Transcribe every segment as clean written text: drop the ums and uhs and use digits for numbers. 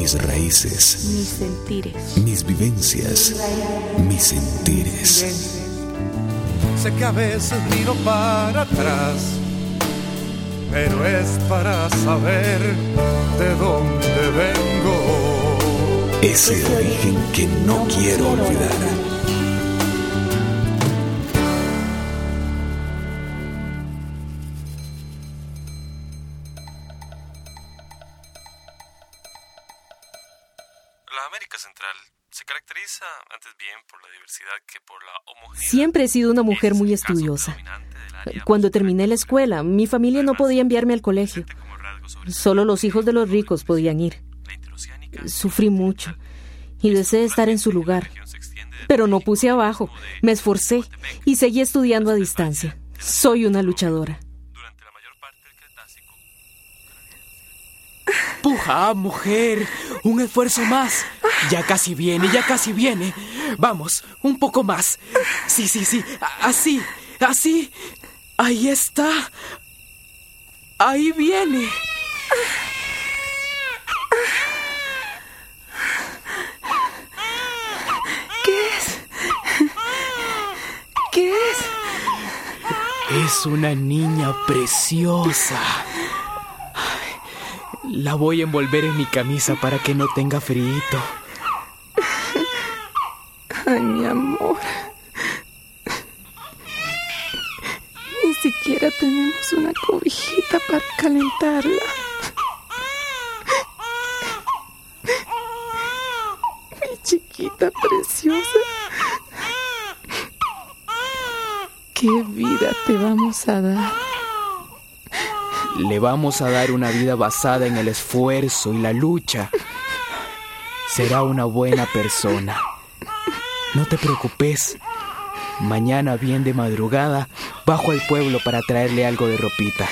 mis raíces, mis sentires, mis vivencias, mis sentires. Sé que a veces miro para atrás, pero es para saber de dónde vengo. Ese origen que no quiero olvidar. La América Central se caracteriza antes bien por la diversidad que por la homogeneidad. Siempre he sido una mujer muy estudiosa. Cuando terminé la escuela, mi familia no podía enviarme al colegio. Solo los hijos de los ricos podían ir. Sufrí mucho y deseé estar en su lugar. Pero no puse abajo, me esforcé y seguí estudiando a distancia. Soy una luchadora. ¡Puja, mujer! ¡Un esfuerzo más! Ya casi viene, ya casi viene. Vamos, un poco más. Sí, así, así. Ahí está. Ahí viene. ¿Qué es? ¿Qué es? Es una niña preciosa. La voy a envolver en mi camisa para que no tenga frío. Ay, mi amor. Ni siquiera tenemos una cobijita para calentarla. Mi chiquita preciosa. ¿Qué vida te vamos a dar? Le vamos a dar una vida basada en el esfuerzo y la lucha. Será una buena persona. No te preocupes. Mañana bien de madrugada bajo al pueblo para traerle algo de ropita.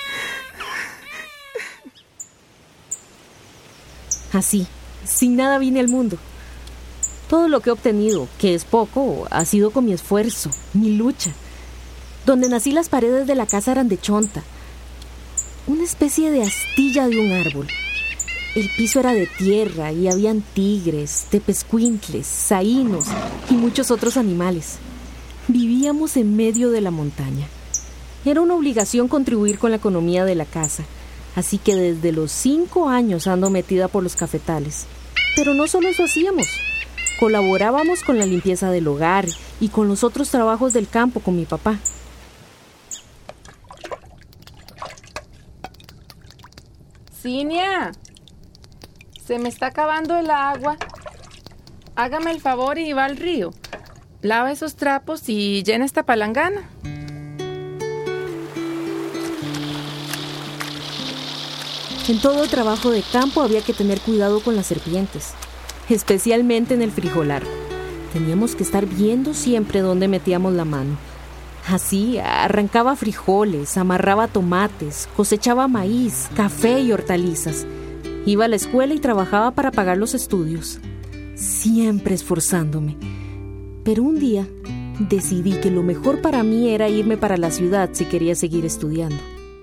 Así, sin nada vine al mundo. Todo lo que he obtenido, que es poco, ha sido con mi esfuerzo, mi lucha. Donde nací, las paredes de la casa eran de chonta. Una especie de astilla de un árbol. El piso era de tierra y habían tigres, tepezcuintles, saínos y muchos otros animales. Vivíamos en medio de la montaña. Era una obligación contribuir con la economía de la casa, así que desde los 5 años ando metida por los cafetales. Pero no solo eso hacíamos. Colaborábamos con la limpieza del hogar y con los otros trabajos del campo con mi papá. Cinia, se me está acabando el agua. Hágame el favor y va al río. Lava esos trapos y llena esta palangana. En todo trabajo de campo había que tener cuidado con las serpientes, especialmente en el frijolar. Teníamos que estar viendo siempre dónde metíamos la mano. Así, arrancaba frijoles, amarraba tomates, cosechaba maíz, café y hortalizas. Iba a la escuela y trabajaba para pagar los estudios. Siempre esforzándome. Pero un día decidí que lo mejor para mí era irme para la ciudad si quería seguir estudiando.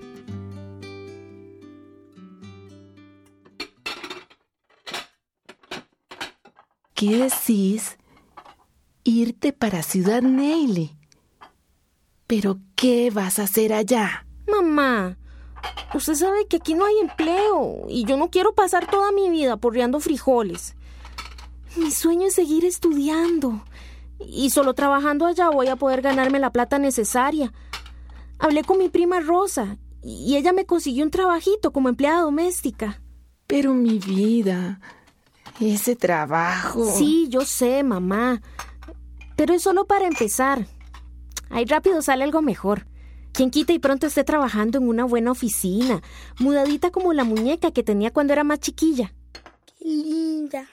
¿Qué decís? Irte para Ciudad Neily. ¿Pero qué vas a hacer allá? Mamá, usted sabe que aquí no hay empleo y yo no quiero pasar toda mi vida porreando frijoles. Mi sueño es seguir estudiando y solo trabajando allá voy a poder ganarme la plata necesaria. Hablé con mi prima Rosa y ella me consiguió un trabajito como empleada doméstica. Pero mi vida, ese trabajo... Sí, yo sé, mamá, pero es solo para empezar. Ahí rápido sale algo mejor. Quien quita y pronto esté trabajando en una buena oficina, mudadita como la muñeca que tenía cuando era más chiquilla. ¡Qué linda!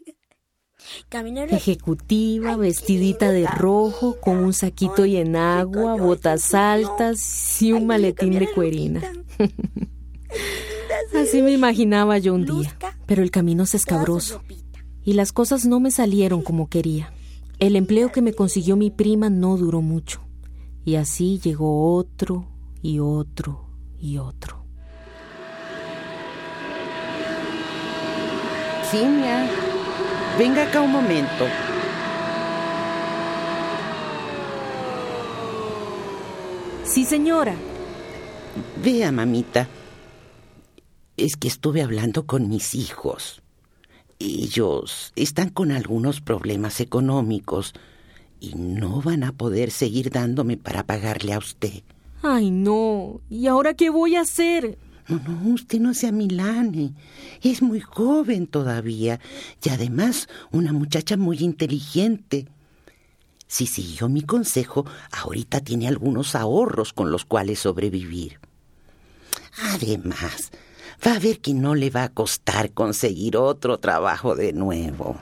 Ejecutiva, vestidita de rojo, con un saquito y en agua, botas altas y un maletín de cuerina. Así me imaginaba yo un día, pero el camino es escabroso y las cosas no me salieron como quería. El empleo que me consiguió mi prima no duró mucho. Y así llegó otro y otro y otro. Cinia, venga acá un momento. Sí, señora. Vea, mamita, es que estuve hablando con mis hijos. Ellos están con algunos problemas económicos y no van a poder seguir dándome para pagarle a usted. Ay, no. ¿Y ahora qué voy a hacer? No, usted no se amilane. Es muy joven todavía y además una muchacha muy inteligente. Si siguió mi consejo, ahorita tiene algunos ahorros con los cuales sobrevivir. Además, va a ver que no le va a costar conseguir otro trabajo de nuevo.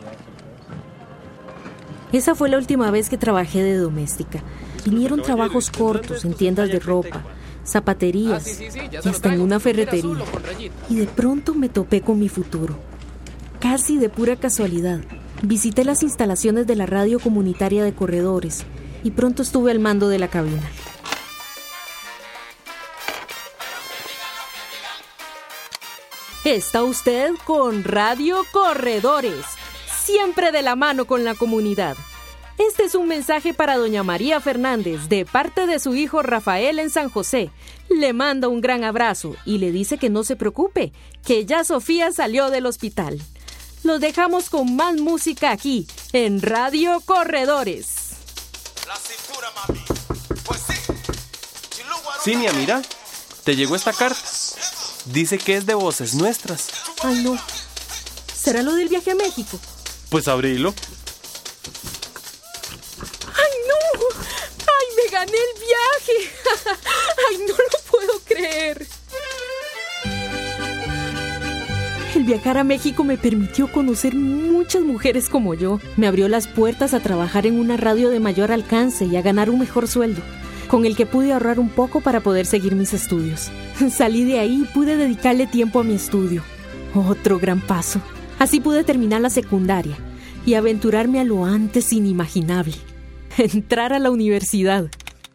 Esa fue la última vez que trabajé de doméstica. Vinieron trabajos cortos en tiendas de ropa, zapaterías y hasta en una ferretería. Y de pronto me topé con mi futuro. Casi de pura casualidad, visité las instalaciones de la radio comunitaria de Corredores y pronto estuve al mando de la cabina. Está usted con Radio Corredores, siempre de la mano con la comunidad. Este es un mensaje para doña María Fernández, de parte de su hijo Rafael en San José. Le manda un gran abrazo y le dice que no se preocupe, que ya Sofía salió del hospital. Los dejamos con más música aquí, en Radio Corredores. La cintura, mami. Pues sí. Cinia, mira, te llegó esta carta. Dice que es de Voces Nuestras. Ay, no. ¿Será lo del viaje a México? Pues abrilo. ¡Ay, no! ¡Ay, me gané el viaje! ¡Ay, no lo puedo creer! El viajar a México me permitió conocer muchas mujeres como yo. Me abrió las puertas a trabajar en una radio de mayor alcance y a ganar un mejor sueldo, con el que pude ahorrar un poco para poder seguir mis estudios. Salí de ahí y pude dedicarle tiempo a mi estudio. Otro gran paso. Así pude terminar la secundaria y aventurarme a lo antes inimaginable: entrar a la universidad.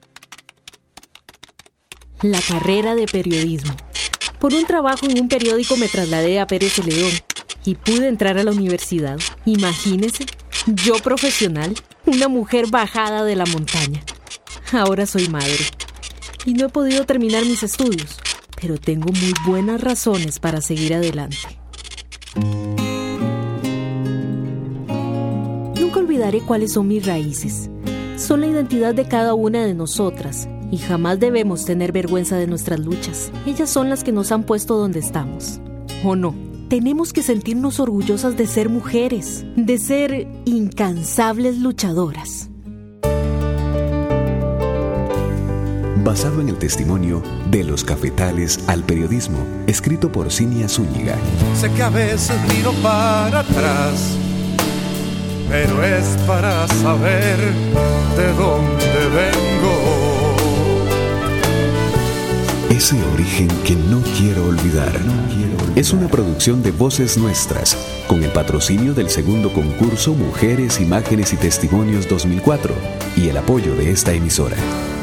La carrera de periodismo. Por un trabajo en un periódico me trasladé a Pérez Celedón y pude entrar a la universidad. Imagínese, yo profesional, una mujer bajada de la montaña. Ahora soy madre y no he podido terminar mis estudios, pero tengo muy buenas razones para seguir adelante. Nunca olvidaré cuáles son mis raíces. Son la identidad de cada una de nosotras y jamás debemos tener vergüenza de nuestras luchas. Ellas son las que nos han puesto donde estamos. ¿O no? Tenemos que sentirnos orgullosas de ser mujeres, de ser incansables luchadoras. Basado en el testimonio De los cafetales al periodismo, escrito por Cinia Zúñiga. Sé que a veces miro para atrás, pero es para saber de dónde vengo. Ese origen que no quiero olvidar. Es una producción de Voces Nuestras, con el patrocinio del segundo concurso Mujeres, Imágenes y Testimonios 2004 y el apoyo de esta emisora.